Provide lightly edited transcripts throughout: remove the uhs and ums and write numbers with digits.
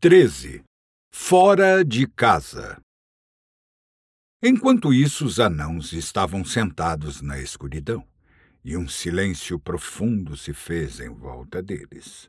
13. Fora de casa. Enquanto isso, os anãos estavam sentados na escuridão, e um silêncio profundo se fez em volta deles.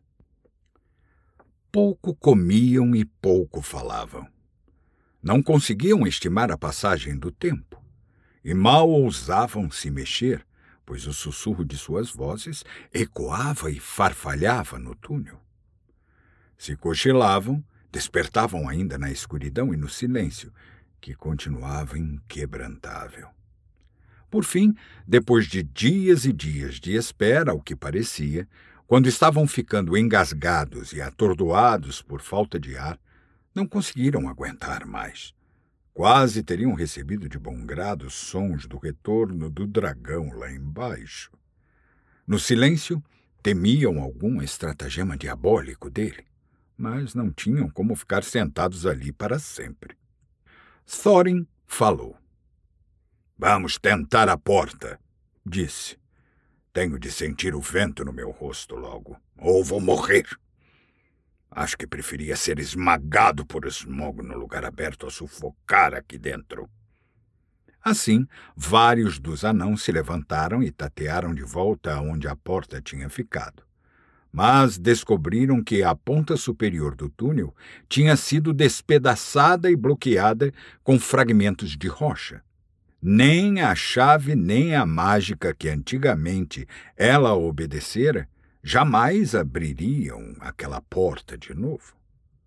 Pouco comiam e pouco falavam. Não conseguiam estimar a passagem do tempo, e mal ousavam se mexer, pois o sussurro de suas vozes ecoava e farfalhava no túnel. Se cochilavam, despertavam ainda na escuridão e no silêncio, que continuava inquebrantável. Por fim, depois de dias e dias de espera, ao que parecia, quando estavam ficando engasgados e atordoados por falta de ar, não conseguiram aguentar mais. Quase teriam recebido de bom grado os sons do retorno do dragão lá embaixo. No silêncio, temiam algum estratagema diabólico dele, mas não tinham como ficar sentados ali para sempre. Thorin falou. "Vamos tentar a porta", disse. "Tenho de sentir o vento no meu rosto logo, ou vou morrer. Acho que preferia ser esmagado por Smaug no lugar aberto a sufocar aqui dentro." Assim, vários dos anãos se levantaram e tatearam de volta aonde a porta tinha ficado. Mas descobriram que a ponta superior do túnel tinha sido despedaçada e bloqueada com fragmentos de rocha. Nem a chave nem a mágica que antigamente ela obedecera jamais abririam aquela porta de novo.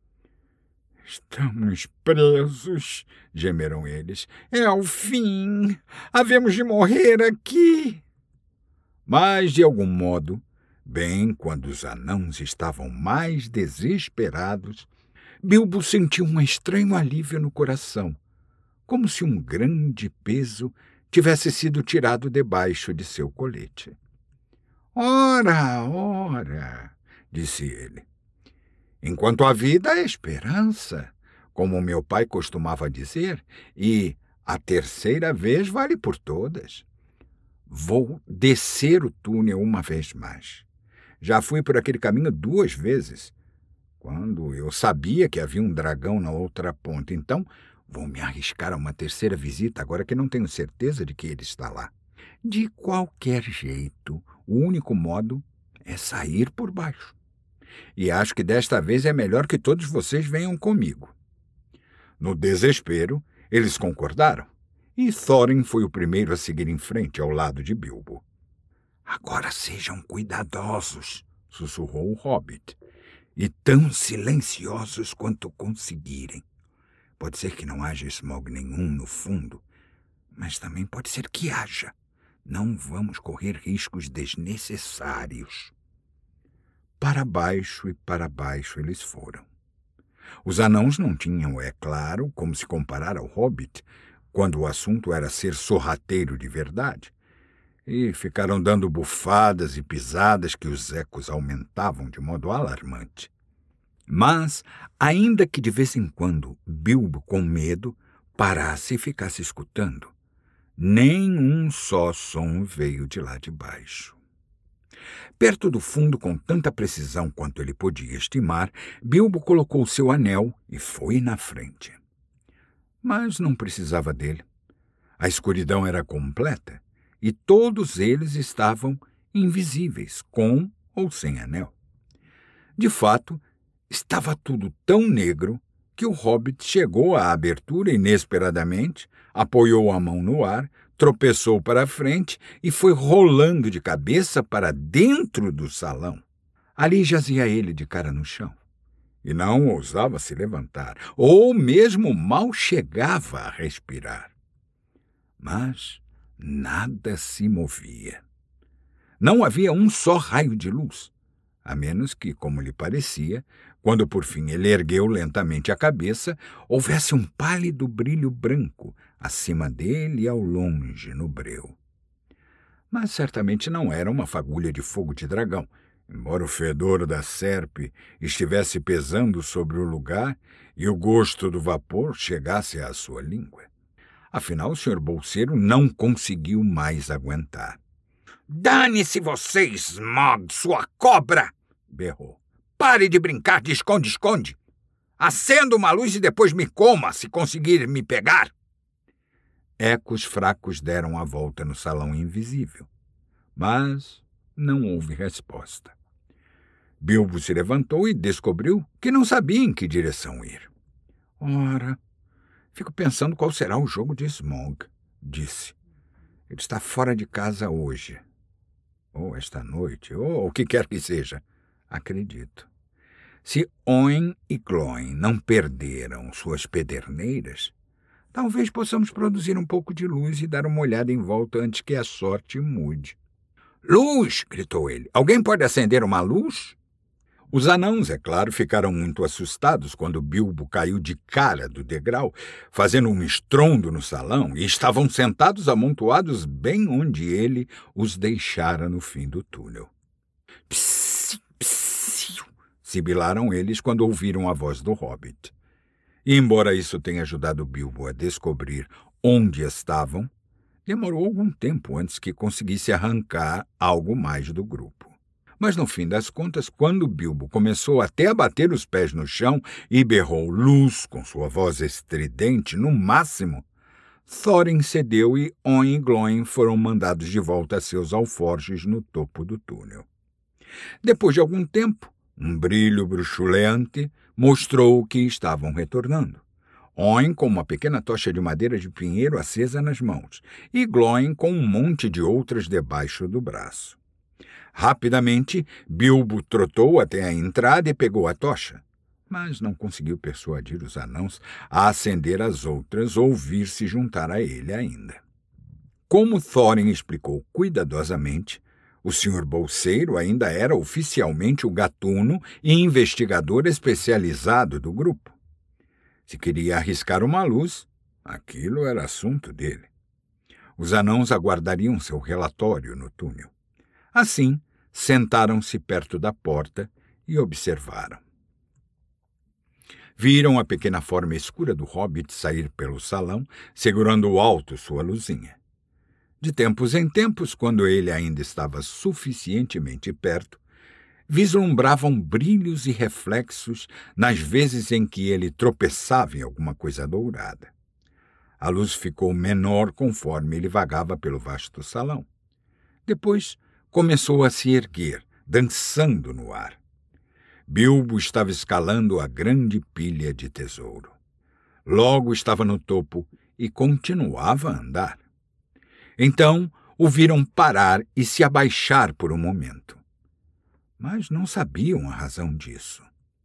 "Estamos presos", gemeram eles. "É o fim. Havemos de morrer aqui." Mas, de algum modo, bem quando os anãos estavam mais desesperados, Bilbo sentiu um estranho alívio no coração, como se um grande peso tivesse sido tirado debaixo de seu colete. "Ora, ora", disse ele. "Enquanto há vida, há esperança, como meu pai costumava dizer, e a terceira vez vale por todas. Vou descer o túnel uma vez mais. Já fui por aquele caminho 2 vezes, quando eu sabia que havia um dragão na outra ponta. Então, vou me arriscar a uma terceira visita, agora que não tenho certeza de que ele está lá. De qualquer jeito, o único modo é sair por baixo. E acho que desta vez é melhor que todos vocês venham comigo." No desespero, eles concordaram, e Thorin foi o primeiro a seguir em frente ao lado de Bilbo. "Agora sejam cuidadosos", sussurrou o hobbit, "e tão silenciosos quanto conseguirem. Pode ser que não haja Smaug nenhum no fundo, mas também pode ser que haja. Não vamos correr riscos desnecessários." Para baixo e para baixo eles foram. Os anãos não tinham, é claro, como se comparar ao hobbit, quando o assunto era ser sorrateiro de verdade, e ficaram dando bufadas e pisadas que os ecos aumentavam de modo alarmante. Mas, ainda que de vez em quando Bilbo, com medo, parasse e ficasse escutando, nenhum só som veio de lá de baixo. Perto do fundo, com tanta precisão quanto ele podia estimar, Bilbo colocou seu anel e foi na frente. Mas não precisava dele. A escuridão era completa e todos eles estavam invisíveis, com ou sem anel. De fato, estava tudo tão negro que o hobbit chegou à abertura inesperadamente, apoiou a mão no ar, tropeçou para a frente e foi rolando de cabeça para dentro do salão. Ali jazia ele de cara no chão, e não ousava se levantar, ou mesmo mal chegava a respirar. Mas nada se movia. Não havia um só raio de luz, a menos que, como lhe parecia, quando por fim ele ergueu lentamente a cabeça, houvesse um pálido brilho branco acima dele e ao longe no breu. Mas certamente não era uma fagulha de fogo de dragão, embora o fedor da serpe estivesse pesando sobre o lugar e o gosto do vapor chegasse à sua língua. Afinal, o Sr. Bolseiro não conseguiu mais aguentar. "Dane-se você, Smaug, sua cobra!" berrou. "Pare de brincar de esconde-esconde! Acenda uma luz e depois me coma, se conseguir me pegar. Ecos fracos deram a volta no salão invisível, mas não houve resposta. Bilbo se levantou e descobriu que não sabia em que direção ir. Ora, fico pensando qual será o jogo de Smaug, disse. Ele está fora de casa hoje. Ou esta noite, ou o que quer que seja. Acredito. Se Oin e Glóin não perderam suas pederneiras, talvez possamos produzir um pouco de luz e dar uma olhada em volta antes que a sorte mude. Luz! Gritou ele. Alguém pode acender uma luz? Os anãos, é claro, ficaram muito assustados quando Bilbo caiu de cara do degrau, fazendo um estrondo no salão, e estavam sentados amontoados bem onde ele os deixara no fim do túnel. Psiu, psiu, sibilaram eles quando ouviram a voz do hobbit. E, embora isso tenha ajudado Bilbo a descobrir onde estavam, demorou algum tempo antes que conseguisse arrancar algo mais do grupo. Mas, no fim das contas, quando Bilbo começou até a bater os pés no chão e berrou luz com sua voz estridente no máximo, Thorin cedeu e Oin e Glóin foram mandados de volta a seus alforjes no topo do túnel. Depois de algum tempo, um brilho bruxuleante mostrou que estavam retornando. Oin com uma pequena tocha de madeira de pinheiro acesa nas mãos e Glóin com um monte de outras debaixo do braço. Rapidamente, Bilbo trotou até a entrada e pegou a tocha, mas não conseguiu persuadir os anãos a acender as outras ou vir se juntar a ele ainda. Como Thorin explicou cuidadosamente, o Sr. Bolseiro ainda era oficialmente o gatuno e investigador especializado do grupo. Se queria arriscar uma luz, aquilo era assunto dele. Os anãos aguardariam seu relatório no túnel. Assim, sentaram-se perto da porta e observaram. Viram a pequena forma escura do hobbit sair pelo salão, segurando alto sua luzinha. De tempos em tempos, quando ele ainda estava suficientemente perto, vislumbravam brilhos e reflexos nas vezes em que ele tropeçava em alguma coisa dourada. A luz ficou menor conforme ele vagava pelo vasto salão. Depois, começou a se erguer, dançando no ar. Bilbo estava escalando a grande pilha de tesouro. Logo estava no topo e continuava a andar. Então, o viram parar e se abaixar por um momento. Mas não sabiam a razão disso.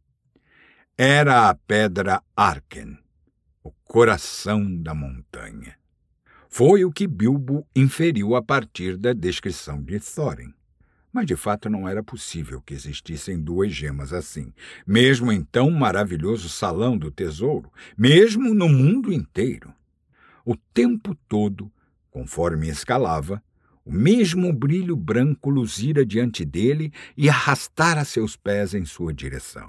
Era a pedra Arken, o coração da montanha. Foi o que Bilbo inferiu a partir da descrição de Thorin. Mas de fato não era possível que existissem duas gemas assim, mesmo em tão maravilhoso salão do tesouro, mesmo no mundo inteiro. O tempo todo, conforme escalava, o mesmo brilho branco luzira diante dele e arrastara seus pés em sua direção.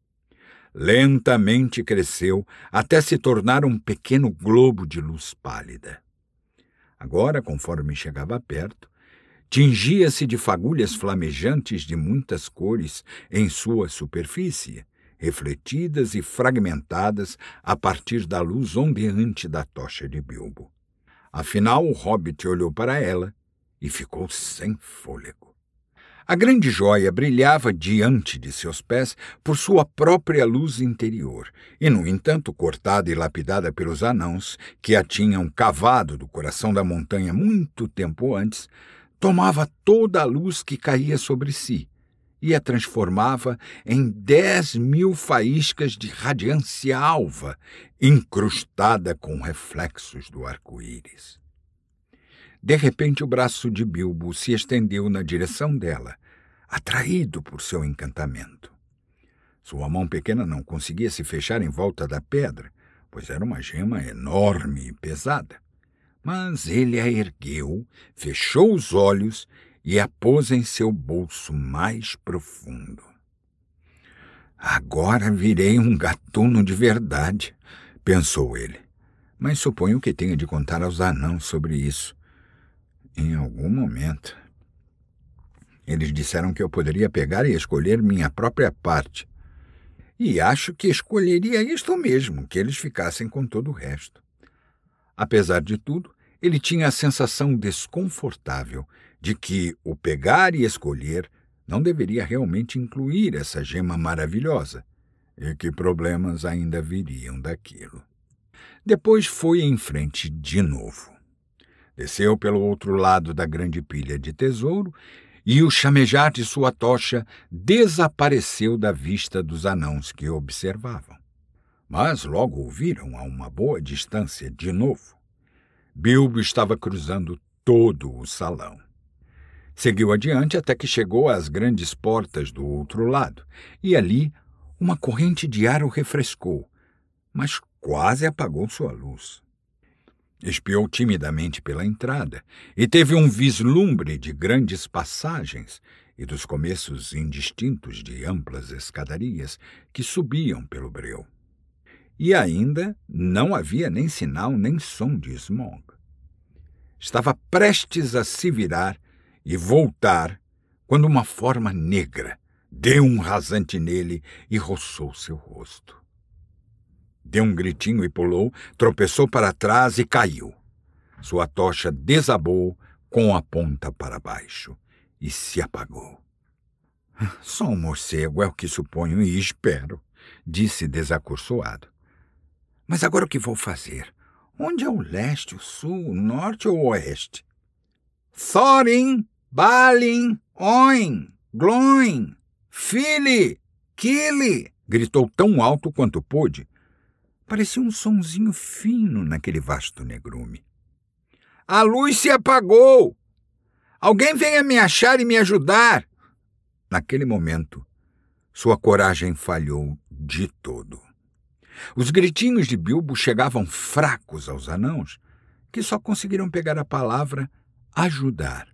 Lentamente cresceu até se tornar um pequeno globo de luz pálida. Agora, conforme chegava perto, tingia-se de fagulhas flamejantes de muitas cores em sua superfície, refletidas e fragmentadas a partir da luz ondeante da tocha de Bilbo. Afinal, o hobbit olhou para ela e ficou sem fôlego. A grande joia brilhava diante de seus pés por sua própria luz interior, e, no entanto, cortada e lapidada pelos anãos, que a tinham cavado do coração da montanha muito tempo antes, tomava toda a luz que caía sobre si e a transformava em 10.000 faíscas de radiância alva, incrustada com reflexos do arco-íris. De repente, o braço de Bilbo se estendeu na direção dela, atraído por seu encantamento. Sua mão pequena não conseguia se fechar em volta da pedra, pois era uma gema enorme e pesada. Mas ele a ergueu, fechou os olhos e a pôs em seu bolso mais profundo. Agora virei um gatuno de verdade, pensou ele, mas suponho que tenha de contar aos anãos sobre isso. Em algum momento. Eles disseram que eu poderia pegar e escolher minha própria parte. e acho que escolheria isto mesmo, que eles ficassem com todo o resto. Apesar de tudo, ele tinha a sensação desconfortável de que o pegar e escolher não deveria realmente incluir essa gema maravilhosa, e que problemas ainda viriam daquilo. Depois foi em frente de novo. Desceu pelo outro lado da grande pilha de tesouro e o chamejar de sua tocha desapareceu da vista dos anãos que observavam. Mas logo o viram a uma boa distância de novo. Bilbo estava cruzando todo o salão. Seguiu adiante até que chegou às grandes portas do outro lado, e ali uma corrente de ar o refrescou, mas quase apagou sua luz. Espiou timidamente pela entrada e teve um vislumbre de grandes passagens e dos começos indistintos de amplas escadarias que subiam pelo breu. E ainda não havia nem sinal nem som de Smaug. Estava prestes a se virar e voltar quando uma forma negra deu um rasante nele e roçou seu rosto. Deu um gritinho e pulou, tropeçou para trás e caiu. Sua tocha desabou com a ponta para baixo e se apagou. Só um morcego é o que suponho e espero, disse desacursoado. Mas agora o que vou fazer? Onde é o leste, o sul, o norte ou o oeste? Thorin, Balin, Oin, Gloin, Fili, Kili, gritou tão alto quanto pôde. Parecia um sonzinho fino naquele vasto negrume. A luz se apagou! Alguém venha me achar e me ajudar! Naquele momento, sua coragem falhou de todo. Os gritinhos de Bilbo chegavam fracos aos anãos, que só conseguiram pegar a palavra ajudar.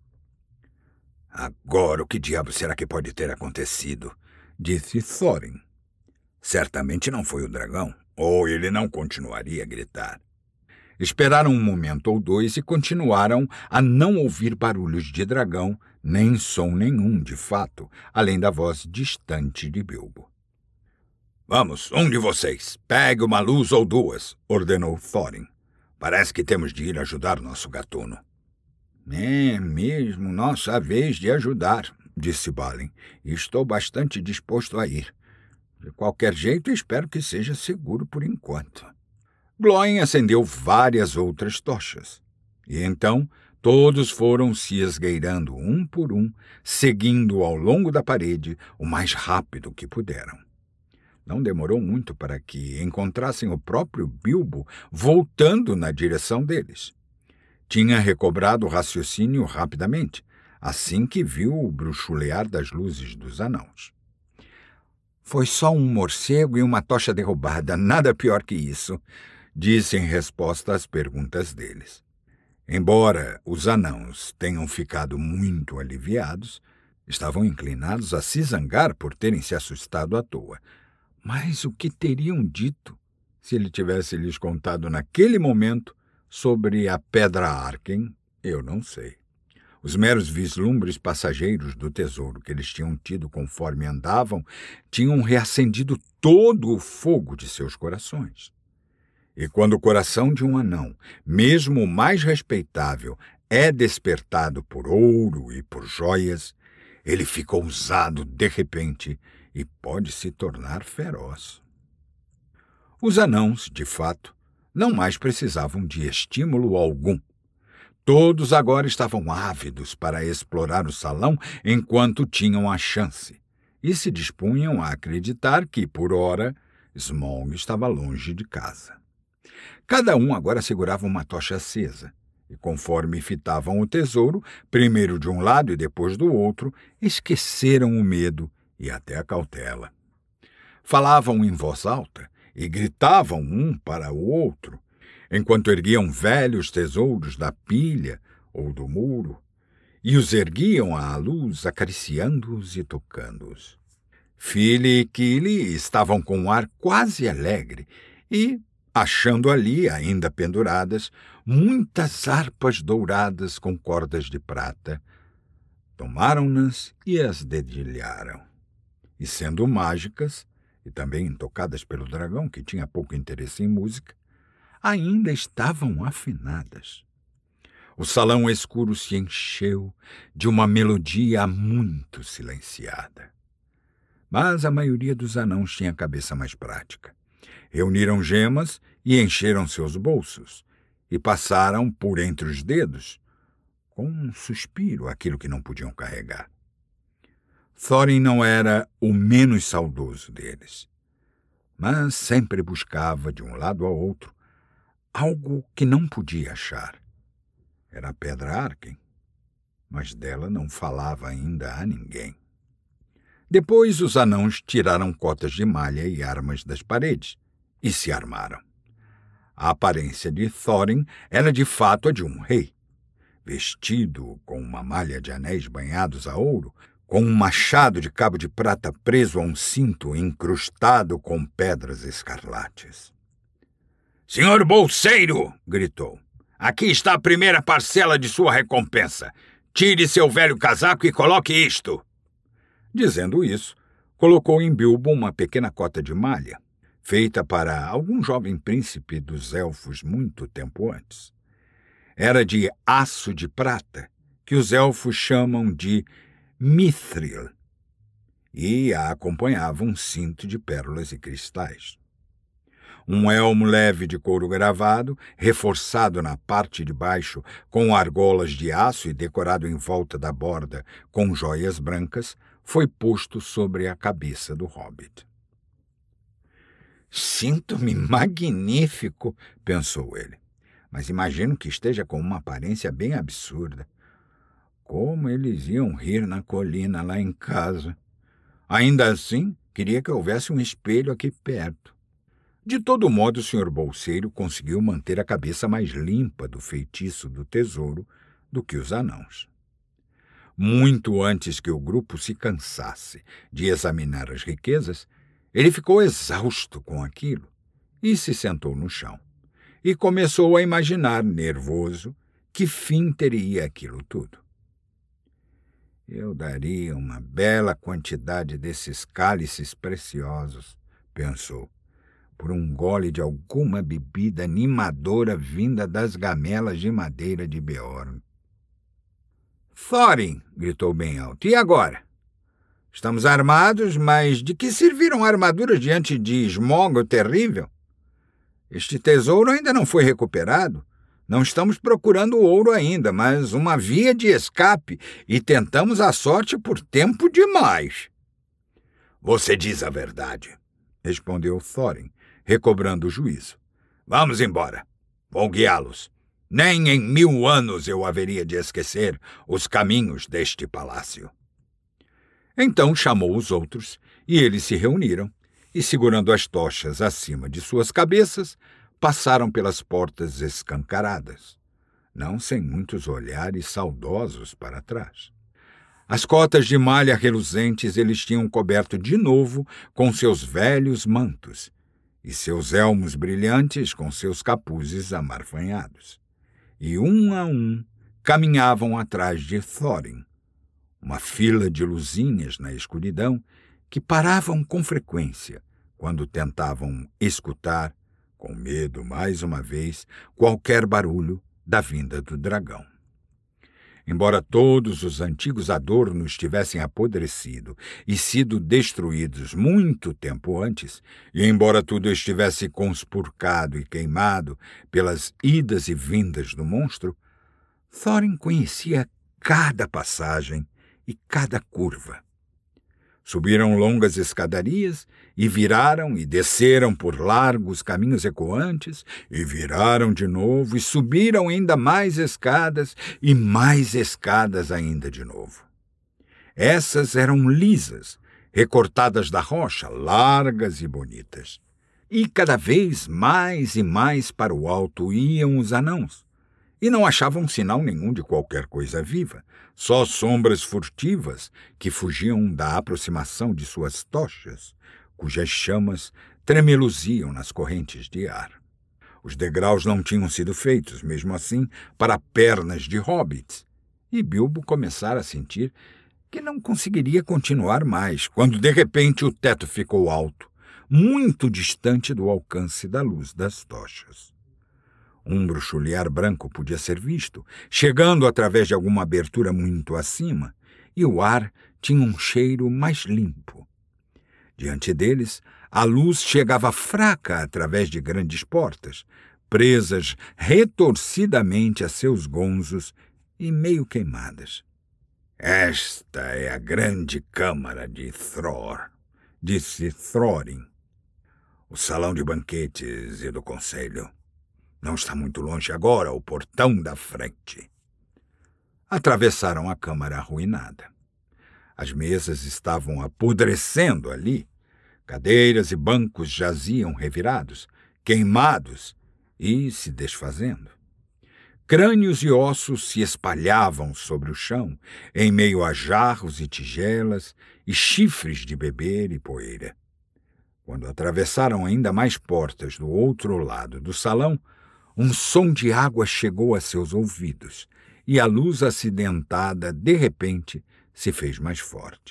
Agora o que diabo será que pode ter acontecido? Disse Thorin. Certamente não foi o dragão, ou ele não continuaria a gritar. Esperaram um momento ou dois e continuaram a não ouvir barulhos de dragão, nem som nenhum, de fato, além da voz distante de Bilbo. Vamos, um de vocês, pegue uma luz ou duas, ordenou Thorin. Parece que temos de ir ajudar nosso gatuno. É mesmo nossa vez de ajudar, disse Balin. Estou bastante disposto a ir. De qualquer jeito, espero que seja seguro por enquanto. Glóin acendeu várias outras tochas. E então todos foram se esgueirando um por um, seguindo ao longo da parede o mais rápido que puderam. Não demorou muito para que encontrassem o próprio Bilbo voltando na direção deles. Tinha recobrado o raciocínio rapidamente, assim que viu o bruxulear das luzes dos anãos. Foi só um morcego e uma tocha derrubada, nada pior que isso, disse em resposta às perguntas deles. Embora os anãos tenham ficado muito aliviados, estavam inclinados a se zangar por terem se assustado à toa. Mas o que teriam dito se ele tivesse lhes contado naquele momento sobre a Pedra Arken? Eu não sei. Os meros vislumbres passageiros do tesouro que eles tinham tido conforme andavam tinham reacendido todo o fogo de seus corações. E quando o coração de um anão, mesmo o mais respeitável, é despertado por ouro e por joias, ele fica ousado de repente e pode se tornar feroz. Os anãos, de fato, não mais precisavam de estímulo algum. Todos agora estavam ávidos para explorar o salão enquanto tinham a chance, e se dispunham a acreditar que, por ora, Smaug estava longe de casa. Cada um agora segurava uma tocha acesa, e conforme fitavam o tesouro, primeiro de um lado e depois do outro, esqueceram o medo e até a cautela. Falavam em voz alta e gritavam um para o outro, enquanto erguiam velhos tesouros da pilha ou do muro, e os erguiam à luz, acariciando-os e tocando-os. Fili e Kili estavam com um ar quase alegre e, achando ali, ainda penduradas, muitas harpas douradas com cordas de prata, tomaram-nas e as dedilharam. E, sendo mágicas, e também intocadas pelo dragão, que tinha pouco interesse em música, ainda estavam afinadas. O salão escuro se encheu de uma melodia muito silenciada. Mas a maioria dos anãos tinha cabeça mais prática. Reuniram gemas e encheram seus bolsos, e passaram por entre os dedos, com um suspiro, aquilo que não podiam carregar. Thorin não era o menos saudoso deles, mas sempre buscava, de um lado ao outro, algo que não podia achar. Era a Pedra Arken, mas dela não falava ainda a ninguém. Depois os anãos tiraram cotas de malha e armas das paredes e se armaram. A aparência de Thorin era de fato a de um rei, vestido com uma malha de anéis banhados a ouro, com um machado de cabo de prata preso a um cinto incrustado com pedras escarlates. "Senhor Bolseiro!" gritou. "Aqui está a primeira parcela de sua recompensa. Tire seu velho casaco e coloque isto." Dizendo isso, colocou em Bilbo uma pequena cota de malha, feita para algum jovem príncipe dos elfos muito tempo antes. Era de aço de prata, que os elfos chamam de mithril, e a acompanhava um cinto de pérolas e cristais. Um elmo leve de couro gravado, reforçado na parte de baixo com argolas de aço e decorado em volta da borda com joias brancas, foi posto sobre a cabeça do hobbit. "Sinto-me magnífico", pensou ele, "mas imagino que esteja com uma aparência bem absurda. Como eles iam rir na colina lá em casa. Ainda assim, queria que houvesse um espelho aqui perto." De todo modo, o Sr. Bolseiro conseguiu manter a cabeça mais limpa do feitiço do tesouro do que os anãos. Muito antes que o grupo se cansasse de examinar as riquezas, ele ficou exausto com aquilo e se sentou no chão. E começou a imaginar, nervoso, que fim teria aquilo tudo. "Eu daria uma bela quantidade desses cálices preciosos", pensou, "por um gole de alguma bebida animadora vinda das gamelas de madeira de Beorn." "Thorin!" gritou bem alto. "E agora? Estamos armados, mas de que serviram armaduras diante de Smaug o terrível? Este tesouro ainda não foi recuperado. Não estamos procurando ouro ainda, mas uma via de escape, e tentamos a sorte por tempo demais." "Você diz a verdade", respondeu Thorin, recobrando o juízo. "Vamos embora. Vou guiá-los. Nem em 1000 anos eu haveria de esquecer os caminhos deste palácio." Então chamou os outros, e eles se reuniram, e segurando as tochas acima de suas cabeças, passaram pelas portas escancaradas, não sem muitos olhares saudosos para trás. As cotas de malha reluzentes eles tinham coberto de novo com seus velhos mantos, e seus elmos brilhantes com seus capuzes amarfanhados. E um a um caminhavam atrás de Thorin, uma fila de luzinhas na escuridão que paravam com frequência quando tentavam escutar, com medo mais uma vez, qualquer barulho da vinda do dragão. Embora todos os antigos adornos tivessem apodrecido e sido destruídos muito tempo antes, e embora tudo estivesse conspurcado e queimado pelas idas e vindas do monstro, Thorin conhecia cada passagem e cada curva. Subiram longas escadarias e viraram e desceram por largos caminhos ecoantes e viraram de novo e subiram ainda mais escadas e mais escadas ainda de novo. Essas eram lisas, recortadas da rocha, largas e bonitas. E cada vez mais e mais para o alto iam os anãos, e não achavam sinal nenhum de qualquer coisa viva, só sombras furtivas que fugiam da aproximação de suas tochas, cujas chamas tremeluziam nas correntes de ar. Os degraus não tinham sido feitos, mesmo assim, para pernas de hobbits, e Bilbo começara a sentir que não conseguiria continuar mais, quando de repente o teto ficou alto, muito distante do alcance da luz das tochas. Um bruxulear branco podia ser visto, chegando através de alguma abertura muito acima, e o ar tinha um cheiro mais limpo. Diante deles, a luz chegava fraca através de grandes portas, presas retorcidamente a seus gonzos e meio queimadas. Esta é a grande câmara de Thror, disse Thorin. O salão de banquetes e do conselho. Não está muito longe agora, o portão da frente. Atravessaram a câmara arruinada. As mesas estavam apodrecendo ali. Cadeiras e bancos jaziam revirados, queimados e se desfazendo. Crânios e ossos se espalhavam sobre o chão, em meio a jarros e tigelas e chifres de beber e poeira. Quando atravessaram ainda mais portas do outro lado do salão, um som de água chegou a seus ouvidos e a luz acidentada, de repente, se fez mais forte.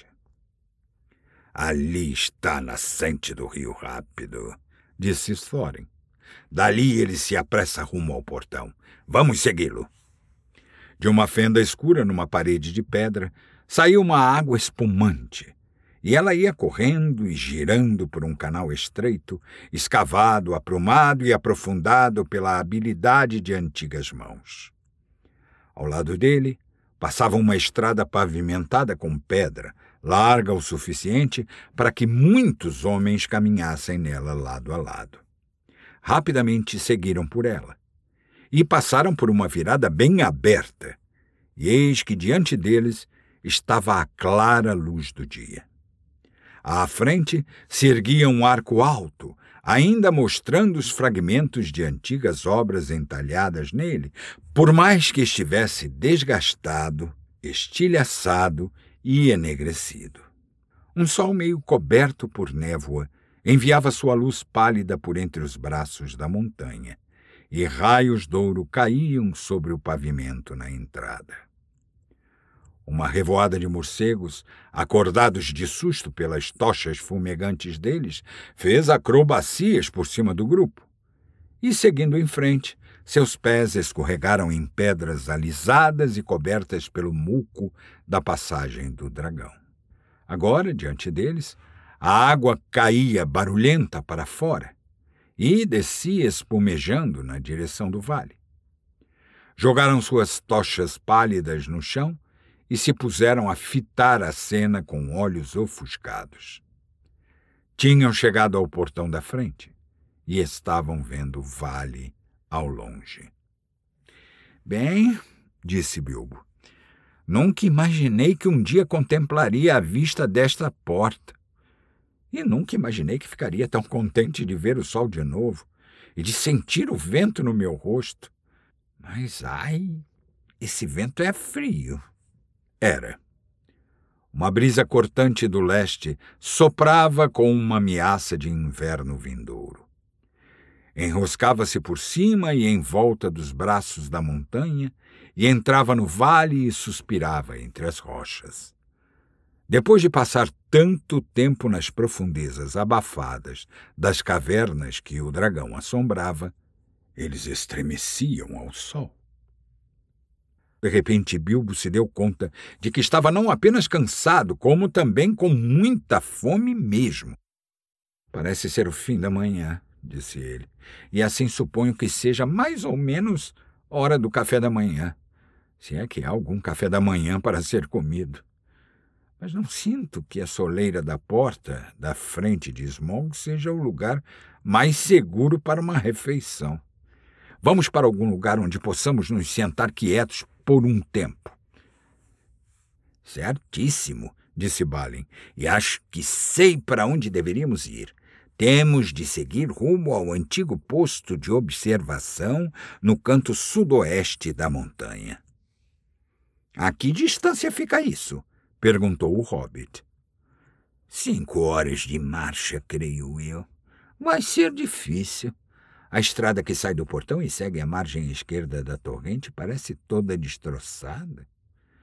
Ali está a nascente do Rio Rápido, disse Thorin. Dali ele se apressa rumo ao portão. Vamos segui-lo. De uma fenda escura numa parede de pedra, saiu uma água espumante, e ela ia correndo e girando por um canal estreito, escavado, aprumado e aprofundado pela habilidade de antigas mãos. Ao lado dele, passava uma estrada pavimentada com pedra, larga o suficiente para que muitos homens caminhassem nela lado a lado. Rapidamente seguiram por ela, e passaram por uma virada bem aberta, e eis que diante deles estava a clara luz do dia. À frente se erguia um arco alto, ainda mostrando os fragmentos de antigas obras entalhadas nele, por mais que estivesse desgastado, estilhaçado e enegrecido. Um sol meio coberto por névoa enviava sua luz pálida por entre os braços da montanha, e raios de ouro caíam sobre o pavimento na entrada. Uma revoada de morcegos, acordados de susto pelas tochas fumegantes deles, fez acrobacias por cima do grupo. E, seguindo em frente, seus pés escorregaram em pedras alisadas e cobertas pelo muco da passagem do dragão. Agora, diante deles, a água caía barulhenta para fora e descia espumejando na direção do vale. Jogaram suas tochas pálidas no chão e se puseram a fitar a cena com olhos ofuscados. Tinham chegado ao portão da frente e estavam vendo o vale ao longe. Bem, disse Bilbo, nunca imaginei que um dia contemplaria a vista desta porta. E nunca imaginei que ficaria tão contente de ver o sol de novo e de sentir o vento no meu rosto. Mas, ai, esse vento é frio. Era. Uma brisa cortante do leste soprava com uma ameaça de inverno vindouro. Enroscava-se por cima e em volta dos braços da montanha e entrava no vale e suspirava entre as rochas. Depois de passar tanto tempo nas profundezas abafadas das cavernas que o dragão assombrava, eles estremeciam ao sol. De repente, Bilbo se deu conta de que estava não apenas cansado, como também com muita fome mesmo. Parece ser o fim da manhã, disse ele, e assim suponho que seja mais ou menos hora do café da manhã, se é que há algum café da manhã para ser comido. Mas não sinto que a soleira da porta da frente de Smaug seja o lugar mais seguro para uma refeição. Vamos para algum lugar onde possamos nos sentar quietos por um tempo. Certíssimo, disse Balin, e acho que sei para onde deveríamos ir. Temos de seguir rumo ao antigo posto de observação no canto sudoeste da montanha. A que distância fica isso? Perguntou o hobbit. 5 horas de marcha, creio eu. Vai ser difícil. A estrada que sai do portão e segue a margem esquerda da torrente parece toda destroçada.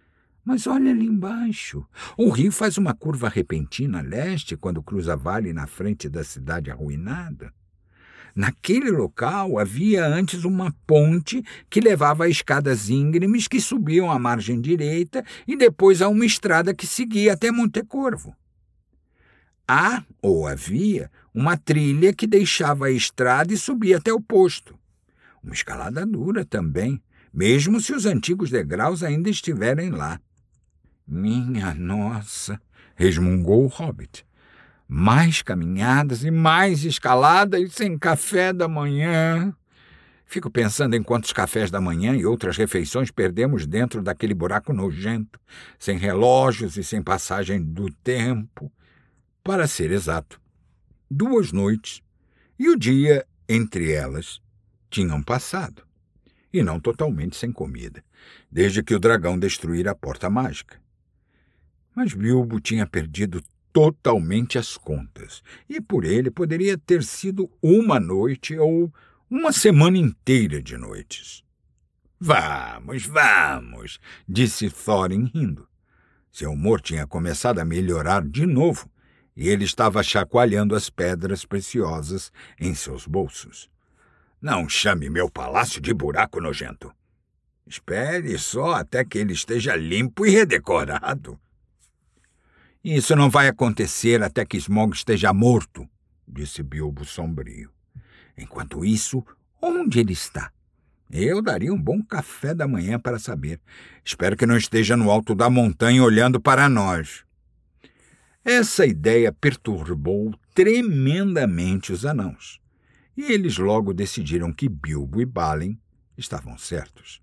Mas olha ali embaixo. O rio faz uma curva repentina a leste quando cruza vale na frente da cidade arruinada. Naquele local havia antes uma ponte que levava a escadas íngremes que subiam à margem direita e depois a uma estrada que seguia até Montecorvo. Há, ou havia, uma trilha que deixava a estrada e subia até o posto. Uma escalada dura também, mesmo se os antigos degraus ainda estiverem lá. Minha nossa, resmungou o hobbit. Mais caminhadas e mais escaladas sem café da manhã. Fico pensando em quantos cafés da manhã e outras refeições perdemos dentro daquele buraco nojento, sem relógios e sem passagem do tempo. Para ser exato, 2 noites, e o dia entre elas tinham passado, e não totalmente sem comida, desde que o dragão destruíra a porta mágica. Mas Bilbo tinha perdido totalmente as contas, e por ele poderia ter sido 1 noite ou 1 semana inteira de noites. Vamos, disse Thorin rindo. Seu humor tinha começado a melhorar de novo, e ele estava chacoalhando as pedras preciosas em seus bolsos. Não chame meu palácio de buraco nojento. Espere só até que ele esteja limpo e redecorado. Isso não vai acontecer até que Smaug esteja morto, disse Bilbo sombrio. Enquanto isso, onde ele está? Eu daria um bom café da manhã para saber. Espero que não esteja no alto da montanha olhando para nós. Essa ideia perturbou tremendamente os anãos, e eles logo decidiram que Bilbo e Balin estavam certos.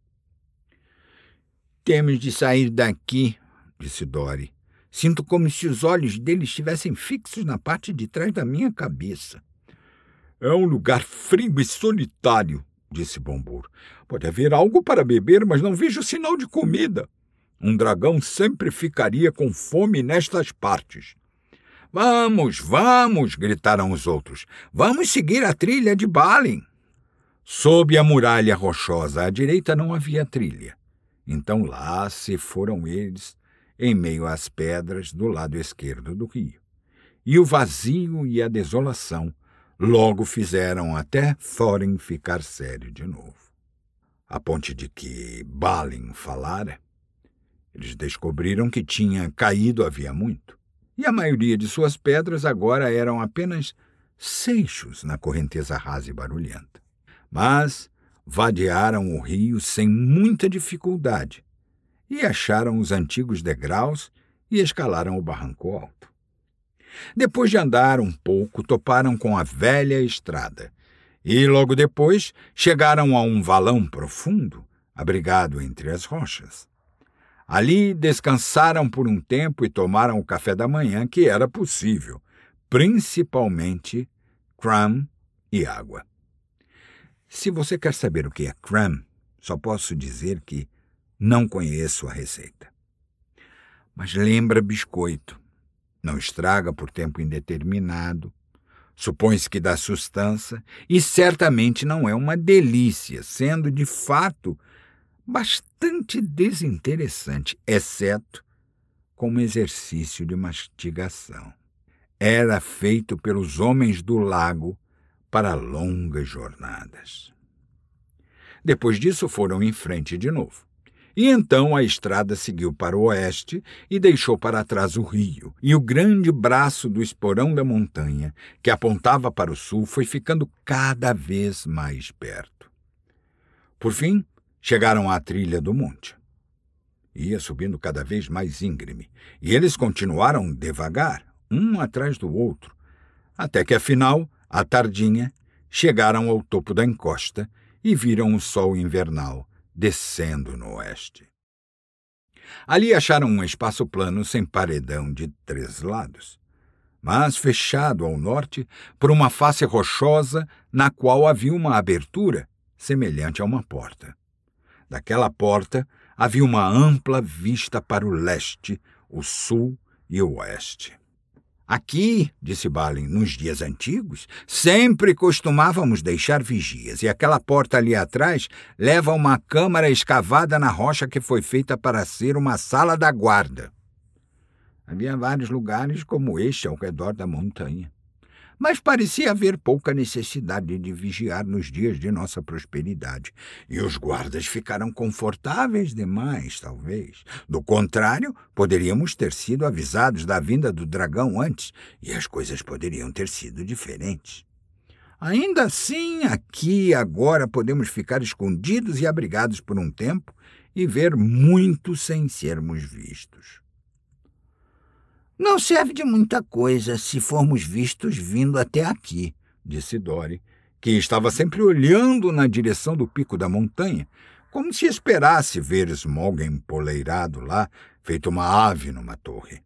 Temos de sair daqui, disse Dori. Sinto como se os olhos dele estivessem fixos na parte de trás da minha cabeça. É um lugar frio e solitário, disse Bombur. Pode haver algo para beber, mas não vejo sinal de comida. Um dragão sempre ficaria com fome nestas partes. Vamos, gritaram os outros. Vamos seguir a trilha de Balin. Sob a muralha rochosa à direita não havia trilha. Então lá se foram eles, em meio às pedras do lado esquerdo do rio. E o vazio e a desolação logo fizeram até Thorin ficar sério de novo. A ponte de que Balin falara, eles descobriram que tinha caído havia muito, e a maioria de suas pedras agora eram apenas seixos na correnteza rasa e barulhenta. Mas vadearam o rio sem muita dificuldade, e acharam os antigos degraus e escalaram o barranco alto. Depois de andar um pouco, toparam com a velha estrada, e logo depois chegaram a um valão profundo, abrigado entre as rochas. Ali descansaram por um tempo e tomaram o café da manhã que era possível, principalmente crumb e água. Se você quer saber o que é crumb, só posso dizer que não conheço a receita. Mas lembra biscoito. Não estraga por tempo indeterminado, supõe-se que dá sustância e certamente não é uma delícia, sendo de fato bastante desinteressante, exceto como exercício de mastigação. Era feito pelos homens do lago para longas jornadas. Depois disso foram em frente de novo. E então a estrada seguiu para o oeste e deixou para trás o rio, e o grande braço do esporão da montanha, que apontava para o sul, foi ficando cada vez mais perto. Por fim, chegaram à trilha do monte. Ia subindo cada vez mais íngreme, e eles continuaram devagar, um atrás do outro, até que, afinal, à tardinha, chegaram ao topo da encosta e viram o sol invernal descendo no oeste. Ali acharam um espaço plano sem paredão de 3 lados, mas fechado ao norte por uma face rochosa na qual havia uma abertura semelhante a uma porta. Daquela porta havia uma ampla vista para o leste, o sul e o oeste. Aqui, disse Balin, nos dias antigos, sempre costumávamos deixar vigias, e aquela porta ali atrás leva a uma câmara escavada na rocha que foi feita para ser uma sala da guarda. Havia vários lugares como este ao redor da montanha, mas parecia haver pouca necessidade de vigiar nos dias de nossa prosperidade, e os guardas ficaram confortáveis demais, talvez. Do contrário, poderíamos ter sido avisados da vinda do dragão antes, e as coisas poderiam ter sido diferentes. Ainda assim, aqui e agora podemos ficar escondidos e abrigados por um tempo e ver muito sem sermos vistos. Não serve de muita coisa se formos vistos vindo até aqui, disse Dori, que estava sempre olhando na direção do pico da montanha, como se esperasse ver Smaug empoleirado lá, feito uma ave numa torre.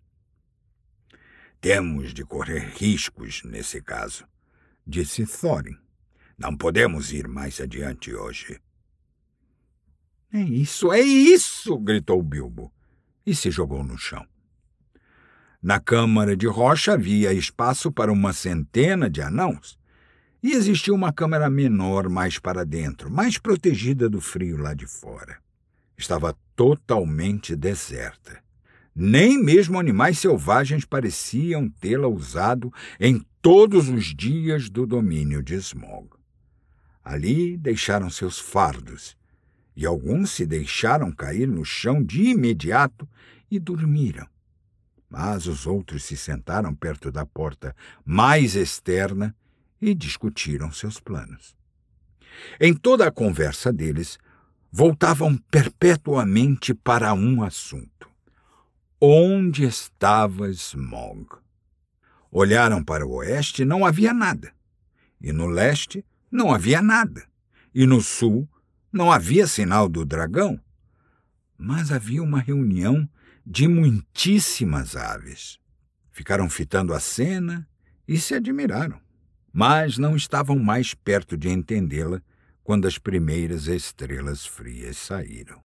Temos de correr riscos nesse caso, disse Thorin. Não podemos ir mais adiante hoje. É isso! Gritou Bilbo, e se jogou no chão. Na câmara de rocha havia espaço para uma centena de anãos, e existia uma câmara menor mais para dentro, mais protegida do frio lá de fora. Estava totalmente deserta. Nem mesmo animais selvagens pareciam tê-la usado em todos os dias do domínio de Smaug. Ali deixaram seus fardos, e alguns se deixaram cair no chão de imediato e dormiram. Mas os outros se sentaram perto da porta mais externa e discutiram seus planos. Em toda a conversa deles, voltavam perpetuamente para um assunto. Onde estava Smaug? Olharam para o oeste e não havia nada. E no leste não havia nada. E no sul não havia sinal do dragão. Mas havia uma reunião de muitíssimas aves. Ficaram fitando a cena e se admiraram, mas não estavam mais perto de entendê-la quando as primeiras estrelas frias saíram.